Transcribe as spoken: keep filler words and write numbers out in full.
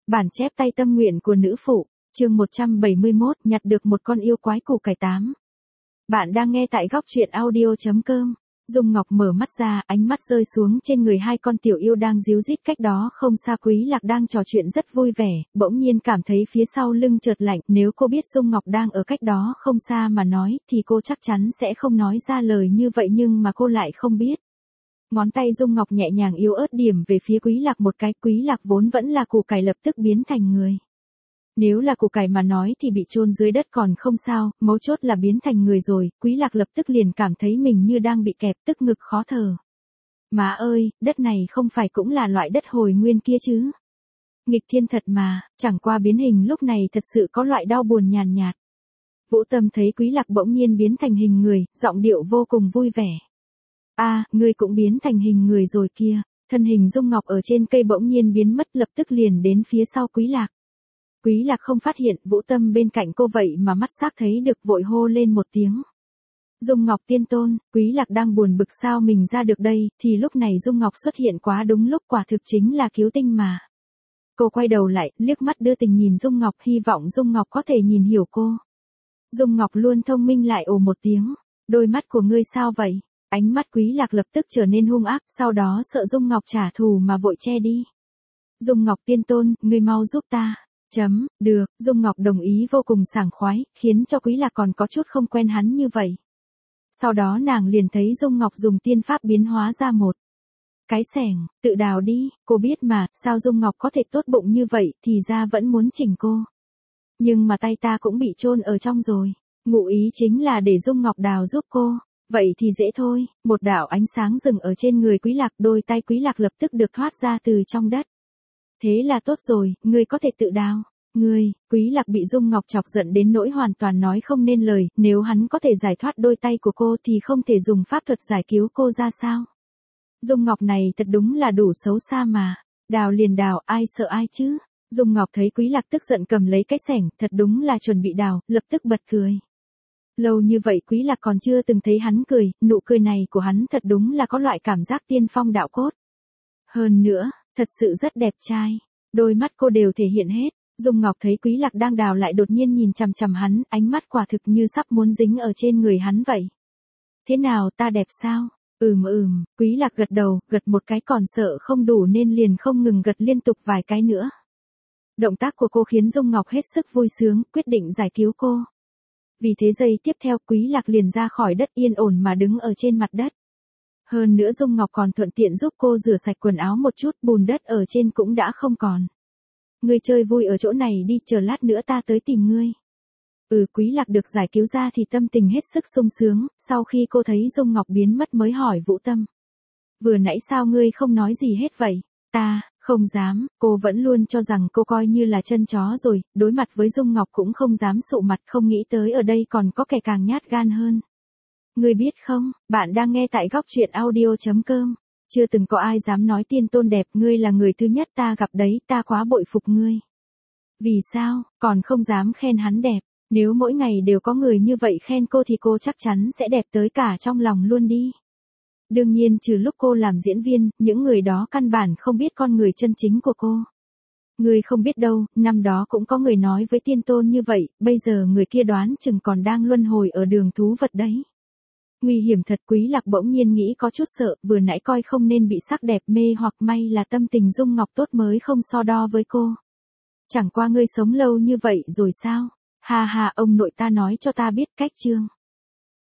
Bản chép tay tâm nguyện của nữ phụ, chương một trăm bảy mươi mốt, nhặt được một con yêu quái củ cải tám. Bạn đang nghe tại góc truyện audio chấm com. Dung Ngọc mở mắt ra, ánh mắt rơi xuống trên người hai con tiểu yêu đang díu dít cách đó không xa. Quý Lạc đang trò chuyện rất vui vẻ, bỗng nhiên cảm thấy phía sau lưng chợt lạnh. Nếu cô biết Dung Ngọc đang ở cách đó không xa mà nói, thì cô chắc chắn sẽ không nói ra lời như vậy, nhưng mà cô lại không biết. Ngón tay Dung Ngọc nhẹ nhàng yếu ớt điểm về phía Quý Lạc một cái. Quý Lạc vốn vẫn là củ cải lập tức biến thành người. Nếu là củ cải mà nói thì bị chôn dưới đất còn không sao, mấu chốt là biến thành người rồi. Quý Lạc lập tức liền cảm thấy mình như đang bị kẹp, tức ngực khó thở. Má ơi, đất này không phải cũng là loại đất hồi nguyên kia chứ? Nghịch thiên thật mà, chẳng qua biến hình lúc này thật sự có loại đau buồn nhàn nhạt. Vũ Tâm thấy Quý Lạc bỗng nhiên biến thành hình người, giọng điệu vô cùng vui vẻ. A, à, ngươi cũng biến thành hình người rồi kia. Thân hình Dung Ngọc ở trên cây bỗng nhiên biến mất, lập tức liền đến phía sau Quý Lạc. Quý Lạc không phát hiện Vũ Tâm bên cạnh cô vậy mà mắt sắc thấy được, vội hô lên một tiếng. Dung Ngọc tiên tôn. Quý Lạc đang buồn bực sao mình ra được đây, thì lúc này Dung Ngọc xuất hiện quá đúng lúc, quả thực chính là cứu tinh mà. Cô quay đầu lại, liếc mắt đưa tình nhìn Dung Ngọc, hy vọng Dung Ngọc có thể nhìn hiểu cô. Dung Ngọc luôn thông minh lại ồ một tiếng. Đôi mắt của ngươi sao vậy? Ánh mắt Quý Lạc lập tức trở nên hung ác, sau đó sợ Dung Ngọc trả thù mà vội che đi. Dung Ngọc tiên tôn, ngươi mau giúp ta. Chấm, được, Dung Ngọc đồng ý vô cùng sảng khoái, khiến cho Quý Lạc còn có chút không quen hắn như vậy. Sau đó nàng liền thấy Dung Ngọc dùng tiên pháp biến hóa ra một cái xẻng, tự đào đi. Cô biết mà, sao Dung Ngọc có thể tốt bụng như vậy, thì ra vẫn muốn chỉnh cô. Nhưng mà tay ta cũng bị chôn ở trong rồi. Ngụ ý chính là để Dung Ngọc đào giúp cô. Vậy thì dễ thôi. Một đạo ánh sáng dừng ở trên người Quý Lạc, đôi tay Quý Lạc lập tức được thoát ra từ trong đất. Thế là tốt rồi, ngươi có thể tự đào. Ngươi, Quý Lạc bị Dung Ngọc chọc giận đến nỗi hoàn toàn nói không nên lời, nếu hắn có thể giải thoát đôi tay của cô thì không thể dùng pháp thuật giải cứu cô ra sao? Dung Ngọc này thật đúng là đủ xấu xa mà. Đào liền đào, ai sợ ai chứ? Dung Ngọc thấy Quý Lạc tức giận cầm lấy cái xẻng, thật đúng là chuẩn bị đào, lập tức bật cười. Lâu như vậy Quý Lạc còn chưa từng thấy hắn cười, nụ cười này của hắn thật đúng là có loại cảm giác tiên phong đạo cốt. Hơn nữa, thật sự rất đẹp trai. Đôi mắt cô đều thể hiện hết. Dung Ngọc thấy Quý Lạc đang đào lại đột nhiên nhìn chằm chằm hắn, ánh mắt quả thực như sắp muốn dính ở trên người hắn vậy. Thế nào, ta đẹp sao? Ừm ừm, Quý Lạc gật đầu, gật một cái còn sợ không đủ nên liền không ngừng gật liên tục vài cái nữa. Động tác của cô khiến Dung Ngọc hết sức vui sướng, quyết định giải cứu cô. Vì thế giây tiếp theo Quý Lạc liền ra khỏi đất yên ổn mà đứng ở trên mặt đất. Hơn nữa Dung Ngọc còn thuận tiện giúp cô rửa sạch quần áo một chút, bùn đất ở trên cũng đã không còn. Ngươi chơi vui ở chỗ này đi, chờ lát nữa ta tới tìm ngươi. Ừ, Quý Lạc được giải cứu ra thì tâm tình hết sức sung sướng, sau khi cô thấy Dung Ngọc biến mất mới hỏi Vũ Tâm. Vừa nãy sao ngươi không nói gì hết vậy? Ta, không dám, cô vẫn luôn cho rằng cô coi như là chân chó rồi, đối mặt với Dung Ngọc cũng không dám sụ mặt, không nghĩ tới ở đây còn có kẻ càng nhát gan hơn. Ngươi biết không, bạn đang nghe tại góc truyện audio chấm com. Chưa từng có ai dám nói tiên tôn đẹp, ngươi là người thứ nhất ta gặp đấy, ta quá bội phục ngươi. Vì sao, còn không dám khen hắn đẹp, nếu mỗi ngày đều có người như vậy khen cô thì cô chắc chắn sẽ đẹp tới cả trong lòng luôn đi. Đương nhiên trừ lúc cô làm diễn viên, những người đó căn bản không biết con người chân chính của cô. Ngươi không biết đâu, năm đó cũng có người nói với tiên tôn như vậy, bây giờ người kia đoán chừng còn đang luân hồi ở đường thú vật đấy. Nguy hiểm thật. Quý Lạc bỗng nhiên nghĩ có chút sợ, vừa nãy coi không nên bị sắc đẹp mê hoặc, may là tâm tình Dung Ngọc tốt mới không so đo với cô. Chẳng qua ngươi sống lâu như vậy rồi sao? Ha ha, ông nội ta nói cho ta biết cách chương.